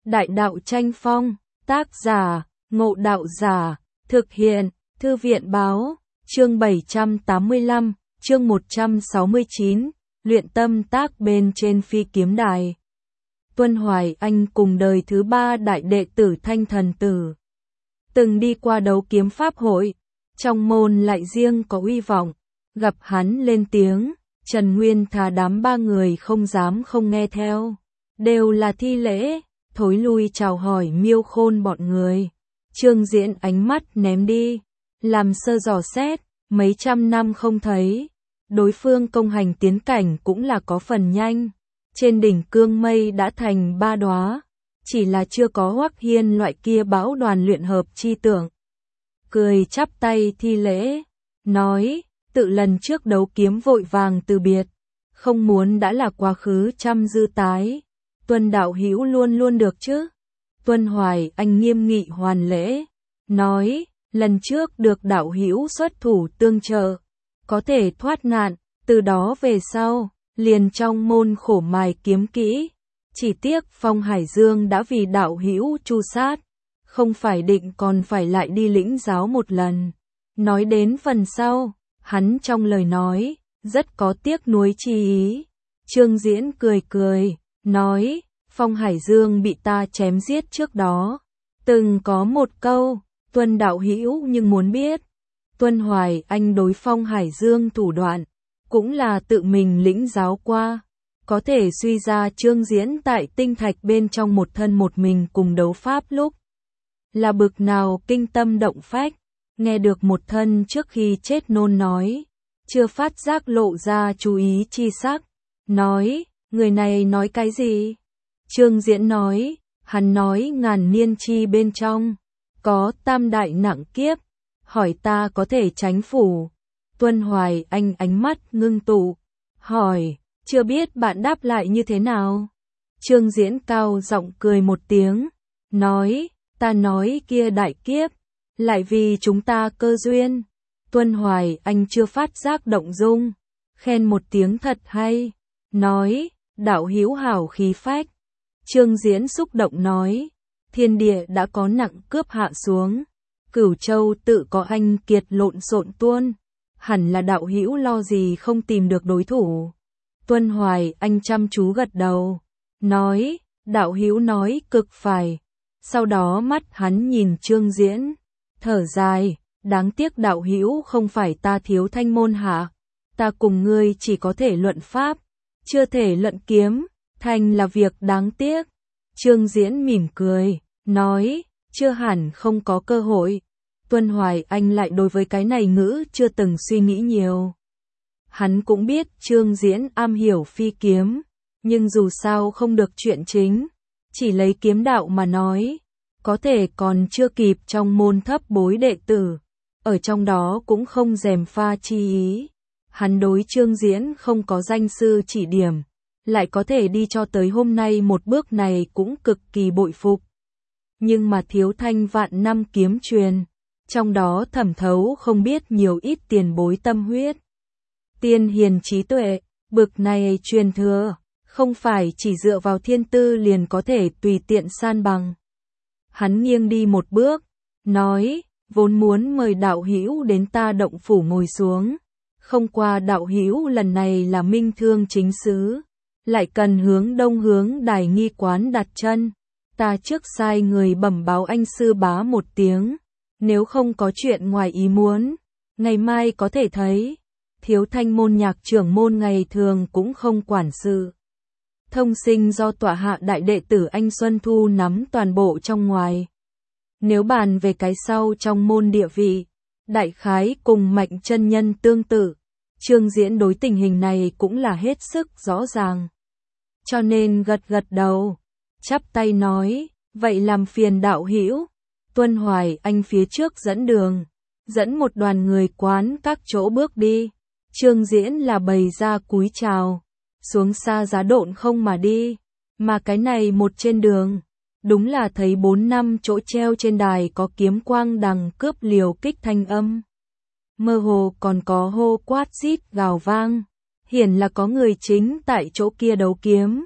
Đại đạo tranh phong, tác giả, Ngộ Đạo Giả, thực hiện, Thư viện báo, chương 785, chương 169, luyện tâm tác bên trên phi kiếm đài. Tuân Hoài Anh cùng đời thứ 3 đại đệ tử Thanh Thần Tử. Từng đi qua đấu kiếm pháp hội, trong môn lại riêng có uy vọng, gặp hắn lên tiếng, Trần Nguyên thà đám 3 người không dám không nghe theo, đều là thi lễ, thối lui chào hỏi Miêu Khôn bọn người. Trương Diễn ánh mắt ném đi, làm sơ dò xét, mấy trăm năm không thấy, đối phương công hành tiến cảnh cũng là có phần nhanh, trên đỉnh cương mây đã thành 3 đóa, chỉ là chưa có Hoắc Hiên loại kia bão đoàn luyện hợp chi tưởng. Cười chắp tay thi lễ, nói, tự lần trước đấu kiếm vội vàng từ biệt, không muốn đã là quá khứ trăm dư tái, Tuân đạo hữu luôn luôn được chứ. Tuân Hoài Anh nghiêm nghị hoàn lễ, nói, lần trước được đạo hữu xuất thủ tương trợ, có thể thoát nạn, từ đó về sau, liền trong môn khổ mài kiếm kỹ, chỉ tiếc Phong Hải Dương đã vì đạo hữu tru sát, không phải định còn phải lại đi lĩnh giáo một lần. Nói đến phần sau, hắn trong lời nói, rất có tiếc nuối chi ý. Trương Diễn cười cười, nói, Phong Hải Dương bị ta chém giết trước đó, từng có một câu, Tuân đạo hữu nhưng muốn biết. Tuân Hoài Anh đối Phong Hải Dương thủ đoạn, cũng là tự mình lĩnh giáo qua, có thể suy ra Trương Diễn tại tinh thạch bên trong một thân một mình cùng đấu pháp lúc, là bực nào kinh tâm động phách, nghe được một thân trước khi chết nôn nói, chưa phát giác lộ ra chú ý chi sắc, nói, người này nói cái gì? Trương Diễn nói, hắn nói ngàn niên chi bên trong, có tam đại nặng kiếp, hỏi ta có thể tránh phủ. Tuân Hoài Anh ánh mắt ngưng tụ, hỏi, chưa biết bạn đáp lại như thế nào? Trương Diễn cao giọng cười một tiếng, nói, ta nói kia đại kiếp, lại vì chúng ta cơ duyên. Tuân Hoài Anh chưa phát giác động dung, khen một tiếng thật hay, nói, đạo hữu hảo khí phách. Trương Diễn xúc động nói, thiên địa đã có nặng cướp hạ xuống, Cửu Châu tự có anh kiệt lộn xộn tuôn, hẳn là đạo hữu lo gì không tìm được đối thủ. Tuân Hoài Anh chăm chú gật đầu, nói, đạo hữu nói cực phải. Sau đó mắt hắn nhìn Trương Diễn, thở dài, đáng tiếc đạo hữu không phải ta thiếu thanh môn hạ, ta cùng ngươi chỉ có thể luận pháp, chưa thể luận kiếm, thành là việc đáng tiếc. Trương Diễn mỉm cười, nói, chưa hẳn không có cơ hội. Tuân Hoài Anh lại đối với cái này ngữ chưa từng suy nghĩ nhiều. Hắn cũng biết Trương Diễn am hiểu phi kiếm, nhưng dù sao không được chuyện chính, chỉ lấy kiếm đạo mà nói, có thể còn chưa kịp trong môn thấp bối đệ tử, ở trong đó cũng không gièm pha chi ý. Hắn đối Trương Diễn không có danh sư chỉ điểm, lại có thể đi cho tới hôm nay một bước này cũng cực kỳ bội phục. Nhưng mà thiếu thanh vạn năm kiếm truyền, trong đó thẩm thấu không biết nhiều ít tiền bối tâm huyết. Tiên hiền trí tuệ, bực này truyền thừa, không phải chỉ dựa vào thiên tư liền có thể tùy tiện san bằng. Hắn nghiêng đi một bước, nói, vốn muốn mời đạo hữu đến ta động phủ ngồi xuống, không qua đạo hữu lần này là minh thương chính xứ, lại cần hướng đông hướng đài nghi quán đặt chân, ta trước sai người bẩm báo anh sư bá một tiếng, nếu không có chuyện ngoài ý muốn, ngày mai có thể thấy. Thiếu thanh môn nhạc trưởng môn ngày thường cũng không quản sự. Thông sinh do tọa hạ đại đệ tử anh Xuân Thu nắm toàn bộ trong ngoài. Nếu bàn về cái sau trong môn địa vị, đại khái cùng Mạnh chân nhân tương tự, Trương Diễn đối tình hình này cũng là hết sức rõ ràng. Cho nên gật gật đầu, chắp tay nói, vậy làm phiền đạo hữu. Tuân Hoài Anh phía trước dẫn đường, dẫn một đoàn người quán các chỗ bước đi. Trương Diễn là bày ra cúi chào, xuống xa giá độn không mà đi, mà cái này một trên đường, đúng là thấy 4 năm chỗ treo trên đài có kiếm quang đằng cướp liều kích thanh âm. Mơ hồ còn có hô quát rít gào vang, hiển là có người chính tại chỗ kia đấu kiếm,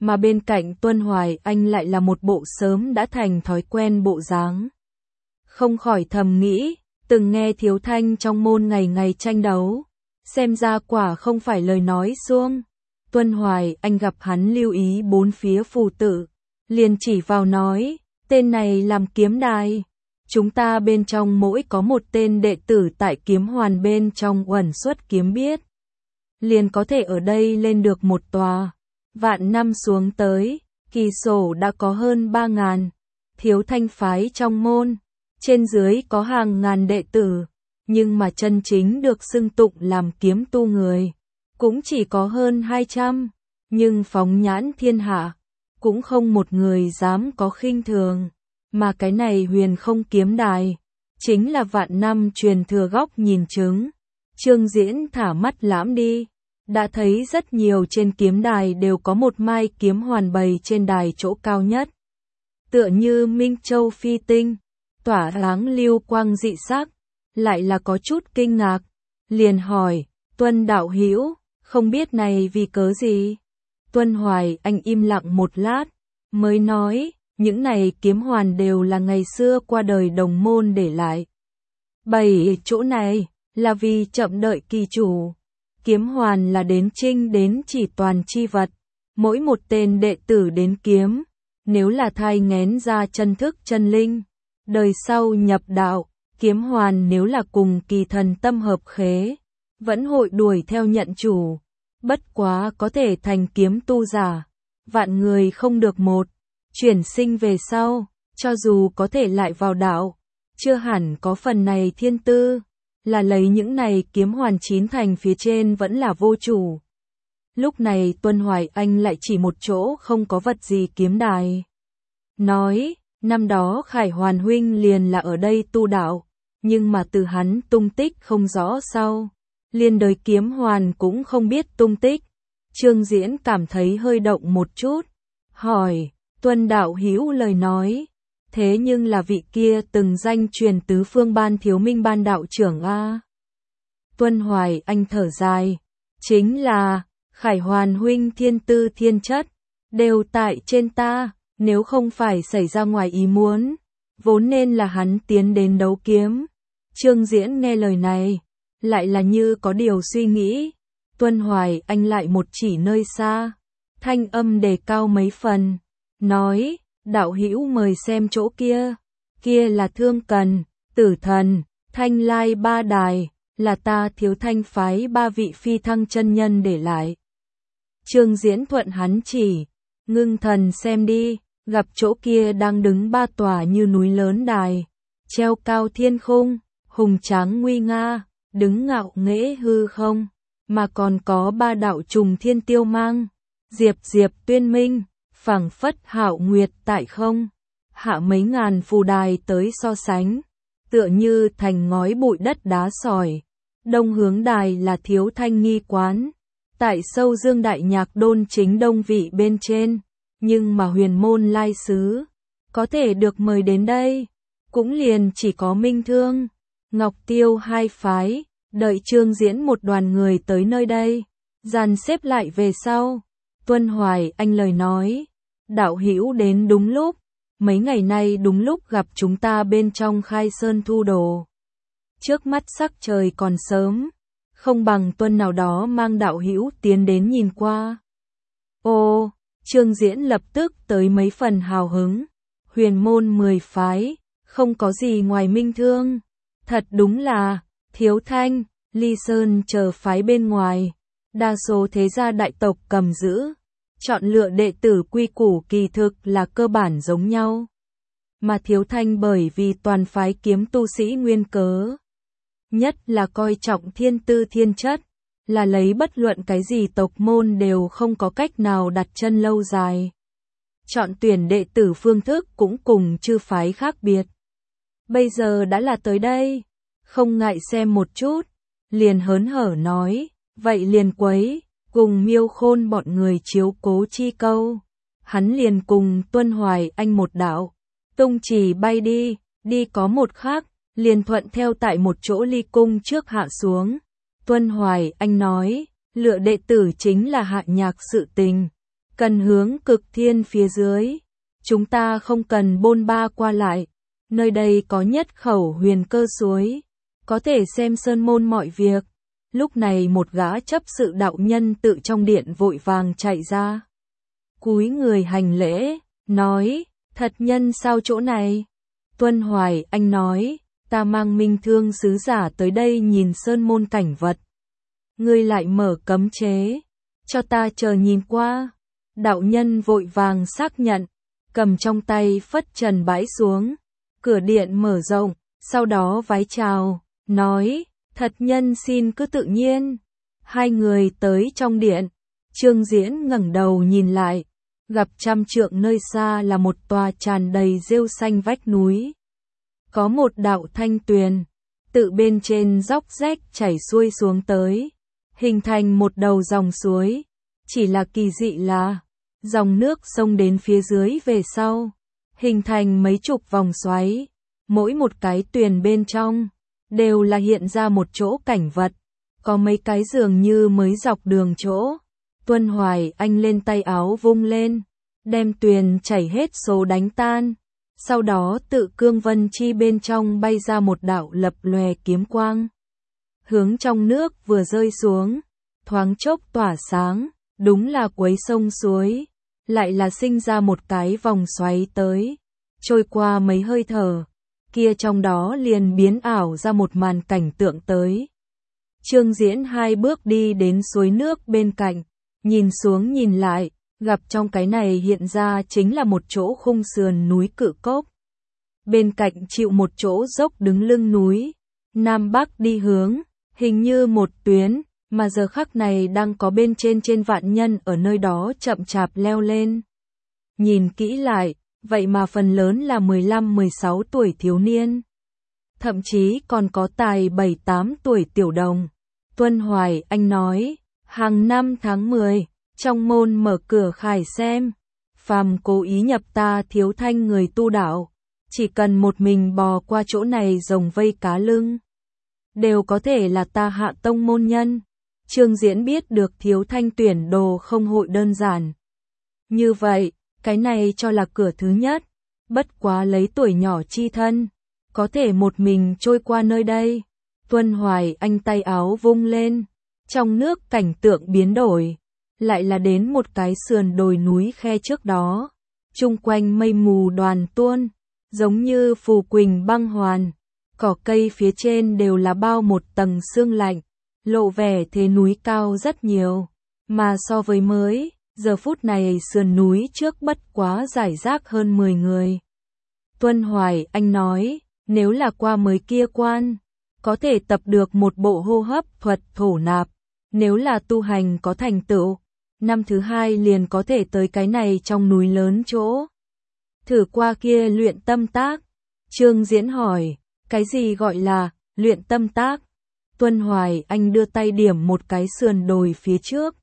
mà bên cạnh Tuân Hoài Anh lại là một bộ sớm đã thành thói quen bộ dáng. Không khỏi thầm nghĩ, từng nghe Thiếu Thanh trong môn ngày ngày tranh đấu, xem ra quả không phải lời nói suông. Tuân Hoài Anh gặp hắn lưu ý bốn phía phù tự, liền chỉ vào nói, tên này làm kiếm đài. Chúng ta bên trong mỗi có một tên đệ tử tại kiếm hoàn bên trong uẩn xuất kiếm biết. Liền có thể ở đây lên được một tòa. Vạn năm xuống tới, kỳ sổ đã có hơn 3.000. Thiếu Thanh phái trong môn, trên dưới có hàng ngàn đệ tử. Nhưng mà chân chính được xưng tụng làm kiếm tu người, cũng chỉ có hơn 200. Nhưng phóng nhãn thiên hạ, cũng không một người dám có khinh thường. Mà cái này Huyền Không kiếm đài, chính là vạn năm truyền thừa góc nhìn chứng. Trương Diễn thả mắt lãm đi, đã thấy rất nhiều trên kiếm đài đều có một mai kiếm hoàn bày trên đài chỗ cao nhất. Tựa như Minh Châu phi tinh, tỏa sáng lưu quang dị sắc, lại là có chút kinh ngạc. Liền hỏi, Tuân đạo hữu, không biết này vì cớ gì? Tuân Hoài Anh im lặng một lát, mới nói, những này kiếm hoàn đều là ngày xưa qua đời đồng môn để lại. Bày chỗ này, là vì chậm đợi kỳ chủ. Kiếm hoàn là đến trinh đến chỉ toàn chi vật. Mỗi một tên đệ tử đến kiếm, nếu là thai nghén ra chân thức chân linh, đời sau nhập đạo, kiếm hoàn nếu là cùng kỳ thần tâm hợp khế, vẫn hội đuổi theo nhận chủ. Bất quá có thể thành kiếm tu giả, vạn người không được một. Chuyển sinh về sau, cho dù có thể lại vào đạo, chưa hẳn có phần này thiên tư, là lấy những này kiếm hoàn chín thành phía trên vẫn là vô chủ. Lúc này Tuân Hoài Anh lại chỉ một chỗ không có vật gì kiếm đài. Nói, năm đó Khải Hoàn huynh liền là ở đây tu đạo, nhưng mà từ hắn tung tích không rõ sau, liên đời kiếm hoàn cũng không biết tung tích. Trương Diễn cảm thấy hơi động một chút, hỏi, Tuân đạo hữu lời nói, thế nhưng là vị kia từng danh truyền tứ phương ban Thiếu Minh ban đạo trưởng a. Tuân Hoài Anh thở dài, chính là Khải Hoàn huynh thiên tư thiên chất, đều tại trên ta, nếu không phải xảy ra ngoài ý muốn, vốn nên là hắn tiến đến đấu kiếm. Trương Diễn nghe lời này, lại là như có điều suy nghĩ. Tuân Hoài Anh lại một chỉ nơi xa, thanh âm đề cao mấy phần, nói, đạo hữu mời xem chỗ kia, kia là Thương Cần, Tử Thần, Thanh Lai ba đài, là ta Thiếu Thanh phái ba vị phi thăng chân nhân để lại. Trương Diễn thuận hắn chỉ, ngưng thần xem đi, gặp chỗ kia đang đứng ba tòa như núi lớn đài, treo cao thiên khung, hùng tráng nguy nga, đứng ngạo nghễ hư không, mà còn có ba đạo trùng thiên tiêu mang, diệp diệp tuyên minh, phảng phất hạo nguyệt tại không, hạ mấy ngàn phù đài tới so sánh, tựa như thành ngói bụi đất đá sỏi. Đông hướng đài là Thiếu Thanh nghi quán, tại sâu dương đại nhạc đôn chính đông vị bên trên, nhưng mà huyền môn lai sứ, có thể được mời đến đây, cũng liền chỉ có Minh Thương, Ngọc Tiêu hai phái. Đợi Trương Diễn một đoàn người tới nơi đây, dàn xếp lại về sau. Tuân Hoài Anh lời nói, đạo hữu đến đúng lúc, mấy ngày nay đúng lúc gặp chúng ta bên trong khai sơn thu đồ. Trước mắt sắc trời còn sớm, không bằng Tuân nào đó mang đạo hữu tiến đến nhìn qua. Ô, Trương Diễn lập tức tới mấy phần hào hứng, huyền môn 10 phái, không có gì ngoài Minh Thương, thật đúng là Thiếu Thanh, Ly Sơn chờ phái bên ngoài, đa số thế gia đại tộc cầm giữ, chọn lựa đệ tử quy củ kỳ thực là cơ bản giống nhau. Mà Thiếu Thanh bởi vì toàn phái kiếm tu sĩ nguyên cớ, nhất là coi trọng thiên tư thiên chất, là lấy bất luận cái gì tộc môn đều không có cách nào đặt chân lâu dài. Chọn tuyển đệ tử phương thức cũng cùng chư phái khác biệt. Bây giờ đã là tới đây, không ngại xem một chút, liền hớn hở nói, vậy liền quấy, cùng Miêu Khôn bọn người chiếu cố chi câu. Hắn liền cùng Tuân Hoài Anh một đạo, tung chỉ bay đi, đi có một khắc, liền thuận theo tại một chỗ ly cung trước hạ xuống. Tuân Hoài Anh nói, lựa đệ tử chính là hạ nhạc sự tình, cần hướng cực thiên phía dưới. Chúng ta không cần bôn ba qua lại. Nơi đây có nhất khẩu huyền cơ suối, có thể xem sơn môn mọi việc. Lúc này một gã chấp sự đạo nhân tự trong điện vội vàng chạy ra. Cúi người hành lễ, nói, thật nhân sao chỗ này? Tuân Hoài Anh nói, ta mang Minh Thương sứ giả tới đây nhìn sơn môn cảnh vật. Ngươi lại mở cấm chế, cho ta chờ nhìn qua. Đạo nhân vội vàng xác nhận, cầm trong tay phất trần bãi xuống. Cửa điện mở rộng, sau đó vái chào, nói, thật nhân xin cứ tự nhiên. Hai người tới trong điện, Trương Diễn ngẩng đầu nhìn lại, gặp trăm trượng nơi xa là một tòa tràn đầy rêu xanh vách núi. Có một đạo thanh tuyền, tự bên trên dốc rách chảy xuôi xuống tới, hình thành một đầu dòng suối. Chỉ là kỳ dị là, dòng nước xông đến phía dưới về sau, hình thành mấy chục vòng xoáy, mỗi một cái tuyền bên trong, đều là hiện ra một chỗ cảnh vật, có mấy cái dường như mới dọc đường chỗ. Tuân Hoài Anh lên tay áo vung lên, đem tuyền chảy hết số đánh tan, sau đó tự cương vân chi bên trong bay ra một đạo lập lòe kiếm quang. Hướng trong nước vừa rơi xuống, thoáng chốc tỏa sáng, đúng là quấy sông suối, lại là sinh ra một cái vòng xoáy tới, trôi qua mấy hơi thở, kia trong đó liền biến ảo ra một màn cảnh tượng tới. Trương Diễn hai bước đi đến suối nước bên cạnh, nhìn xuống nhìn lại, gặp trong cái này hiện ra chính là một chỗ khung sườn núi cự cốc. Bên cạnh chịu một chỗ dốc đứng lưng núi, Nam Bắc đi hướng, hình như một tuyến, mà giờ khắc này đang có bên trên vạn nhân ở nơi đó chậm chạp leo lên. Nhìn kỹ lại, vậy mà phần lớn là 15-16 tuổi thiếu niên. Thậm chí còn có tài 7-8 tuổi tiểu đồng. Tuân Hoài Anh nói, hàng năm tháng 10, trong môn mở cửa khải xem, phàm cố ý nhập ta Thiếu Thanh người tu đạo, chỉ cần một mình bò qua chỗ này rồng vây cá lưng, đều có thể là ta Hạ tông môn nhân. Trương Diễn biết được Thiếu Thanh tuyển đồ không hội đơn giản. Như vậy, cái này cho là cửa thứ nhất, bất quá lấy tuổi nhỏ chi thân, có thể một mình trôi qua nơi đây. Tuân Hoài Anh tay áo vung lên, trong nước cảnh tượng biến đổi, lại là đến một cái sườn đồi núi khe trước đó, chung quanh mây mù đoàn tuôn, giống như phù quỳnh băng hoàn, cỏ cây phía trên đều là bao một tầng sương lạnh, lộ vẻ thế núi cao rất nhiều, mà so với mới, giờ phút này sườn núi trước bất quá giải rác hơn 10 người. Tuân Hoài Anh nói, nếu là qua mới kia quan, có thể tập được một bộ hô hấp thuật thổ nạp, nếu là tu hành có thành tựu, năm thứ 2 liền có thể tới cái này trong núi lớn chỗ. Thử qua kia luyện tâm tác. Trương Diễn hỏi, cái gì gọi là luyện tâm tác? Tuân Hoài Anh đưa tay điểm một cái sườn đồi phía trước.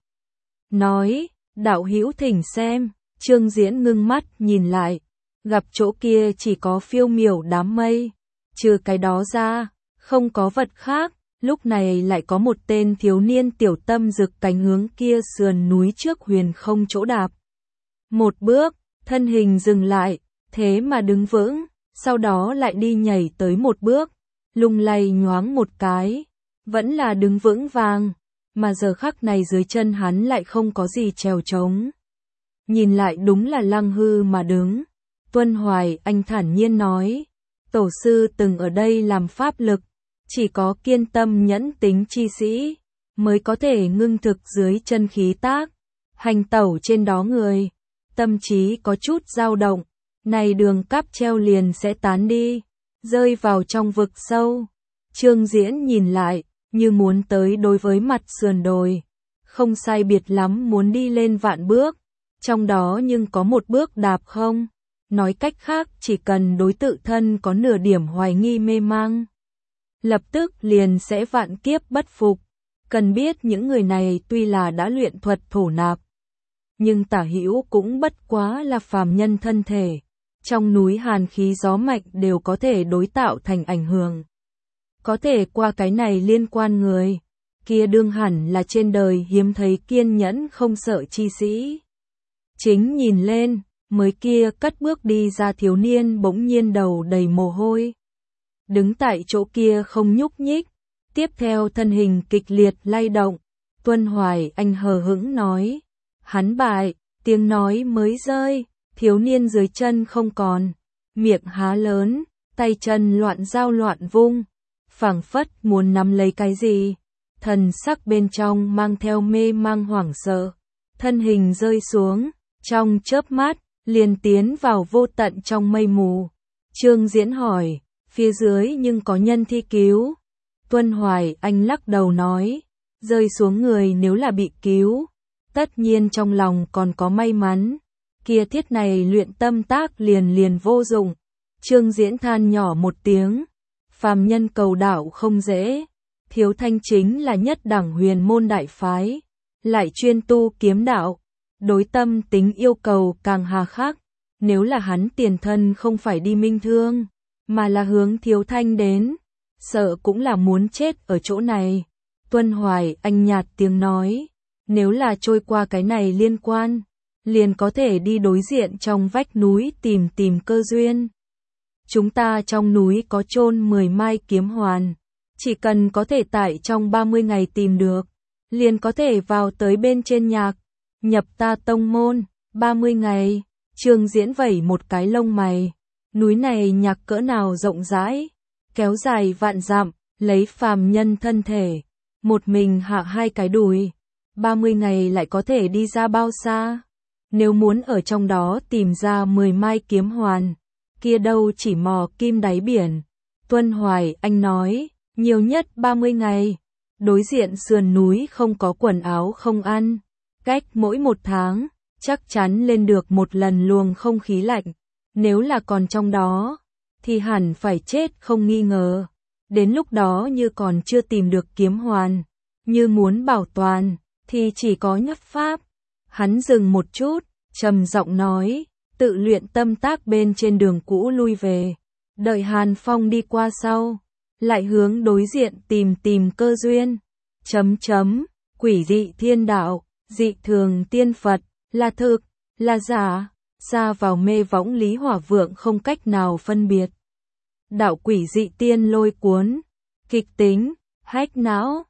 Nói, đạo hữu thỉnh xem. Trương Diễn ngưng mắt nhìn lại, gặp chỗ kia chỉ có phiêu miểu đám mây, trừ cái đó ra, không có vật khác. Lúc này lại có một tên thiếu niên tiểu tâm rực cánh hướng kia sườn núi trước huyền không chỗ đạp. Một bước, thân hình dừng lại, thế mà đứng vững, sau đó lại đi nhảy tới một bước, lung lay nhoáng một cái, vẫn là đứng vững vàng, mà giờ khắc này dưới chân hắn lại không có gì trèo trống. Nhìn lại đúng là lăng hư mà đứng. Tuân Hoài Anh thản nhiên nói, tổ sư từng ở đây làm pháp lực, chỉ có kiên tâm nhẫn tính chi sĩ, mới có thể ngưng thực dưới chân khí tác, hành tẩu trên đó người, tâm trí có chút dao động, này đường cáp treo liền sẽ tán đi, rơi vào trong vực sâu. Trương Diễn nhìn lại, như muốn tới đối với mặt sườn đồi, không sai biệt lắm muốn đi lên vạn bước, trong đó nhưng có một bước đạp không, nói cách khác chỉ cần đối tự thân có nửa điểm hoài nghi mê mang, lập tức liền sẽ vạn kiếp bất phục. Cần biết những người này tuy là đã luyện thuật thổ nạp, nhưng tả hữu cũng bất quá là phàm nhân thân thể, trong núi hàn khí gió mạnh đều có thể đối tạo thành ảnh hưởng. Có thể qua cái này liên quan người, kia đương hẳn là trên đời hiếm thấy kiên nhẫn không sợ chi sĩ. Chính nhìn lên, mới kia cất bước đi ra thiếu niên bỗng nhiên đầu đầy mồ hôi. Đứng tại chỗ kia không nhúc nhích, tiếp theo thân hình kịch liệt lay động. Tuân Hoài Anh hờ hững nói, hắn bại, tiếng nói mới rơi, thiếu niên dưới chân không còn, miệng há lớn, tay chân loạn dao loạn vung, phảng phất muốn nắm lấy cái gì, thần sắc bên trong mang theo mê mang hoảng sợ, thân hình rơi xuống, trong chớp mắt, liền tiến vào vô tận trong mây mù. Trương Diễn hỏi, phía dưới nhưng có nhân thi cứu. Tuân Hoài Anh lắc đầu nói, rơi xuống người nếu là bị cứu, tất nhiên trong lòng còn có may mắn, kia thiết này luyện tâm tác liền vô dụng. Trương Diễn than nhỏ một tiếng, phàm nhân cầu đạo không dễ, Thiếu Thanh chính là nhất đẳng huyền môn đại phái, lại chuyên tu kiếm đạo, đối tâm tính yêu cầu càng hà khắc, nếu là hắn tiền thân không phải đi minh thương, mà là hướng Thiếu Thanh đến, sợ cũng là muốn chết ở chỗ này. Tuân Hoài Anh nhạt tiếng nói, nếu là trôi qua cái này liên quan, liền có thể đi đối diện trong vách núi tìm cơ duyên. Chúng ta trong núi có chôn 10 mai kiếm hoàn, chỉ cần có thể tại trong 30 ngày tìm được, liền có thể vào tới bên trên nhạc, nhập ta tông môn. 30 ngày, Trương Diễn vẩy một cái lông mày, núi này nhạc cỡ nào rộng rãi, kéo dài vạn dặm, lấy phàm nhân thân thể, một mình hạ 2 cái đùi, 30 ngày lại có thể đi ra bao xa? Nếu muốn ở trong đó tìm ra 10 mai kiếm hoàn, kia đâu chỉ mò kim đáy biển. Tuân Hoài Anh nói, nhiều nhất 30 ngày. Đối diện sườn núi không có quần áo không ăn, cách mỗi 1 tháng, chắc chắn lên được một lần luồng không khí lạnh. Nếu là còn trong đó, thì hẳn phải chết không nghi ngờ. Đến lúc đó như còn chưa tìm được kiếm hoàn, như muốn bảo toàn, thì chỉ có nhất pháp. Hắn dừng một chút, trầm giọng nói, tự luyện tâm tác bên trên đường cũ lui về, đợi Hàn Phong đi qua sau, lại hướng đối diện tìm cơ duyên. Quỷ dị thiên đạo, dị thường tiên Phật, là thực, là giả, xa vào mê võng Lý Hỏa Vượng không cách nào phân biệt. Đạo quỷ dị tiên lôi cuốn, kịch tính, hách não,